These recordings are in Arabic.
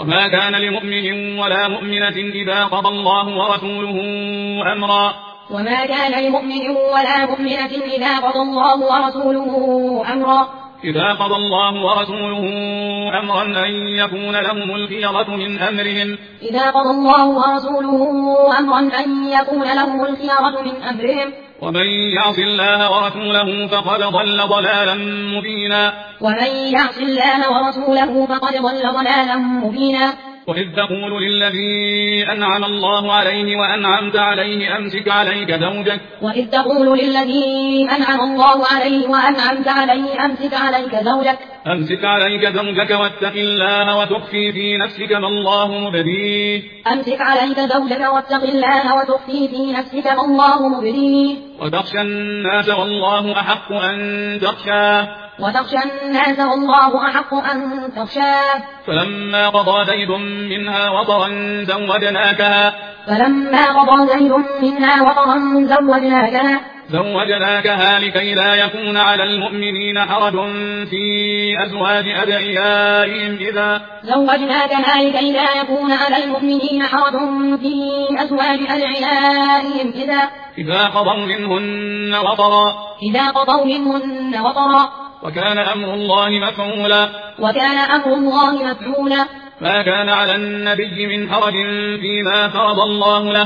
وما كان لمؤمن ولا مؤمنة إذا قضى الله ورسوله أمرا وما كان لمؤمن ولا مؤمنة إذا قضى الله ورسوله أمرا أن يكون لهم الخيرة من أمرهم ومن يعص الله ورسوله فقد ضل ضلالا مبينا وإذ تقول للذي أنعم الله عليه وأنعمت عليه أمسك عليك زوجك واتق الله وتخفي في نفسك ما الله مبديه وتخشى الناس والله أحق أن تخشاه فلما قضى زيد منها وطرا زوجناكها لكي لا يكون على المؤمنين حرج في أزواج أدعيائهم إذا قضوا منهن وطرا وكان أمر الله مفعولا ما كان على النبي من حرج فيما فرض الله له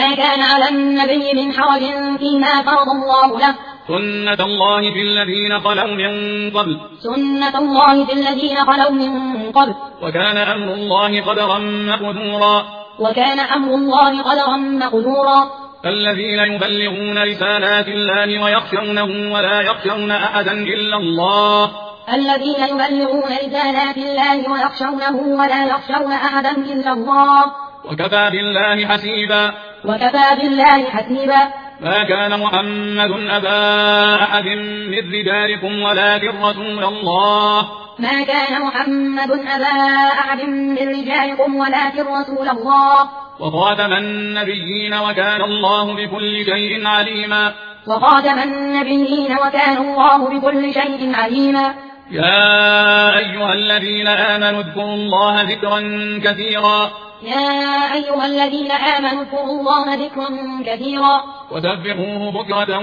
سنة الله في الذين خلوا من قبل وكان أمر الله قدرا مقدورا الذين يبلغون رسالات الله ويخشونه ولا يخشون أحدا إلا الله وكفى بالله حسيبا ما كان محمد أبا أحد من رجالكم ولكن رسول الله وخاتم النبيين وكان الله بكل شيء عليما يا أيها الذين آمنوا اذكروا الله ذكرا كثيرا وسبحوه بكرة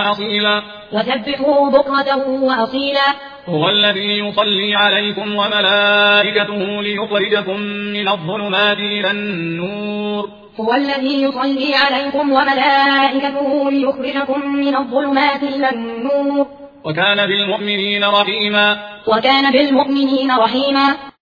وأصيلا هو الذي يصلي عليكم وملائكته ليخرجكم من الظلمات إلى النور وكان بالمؤمنين رحيما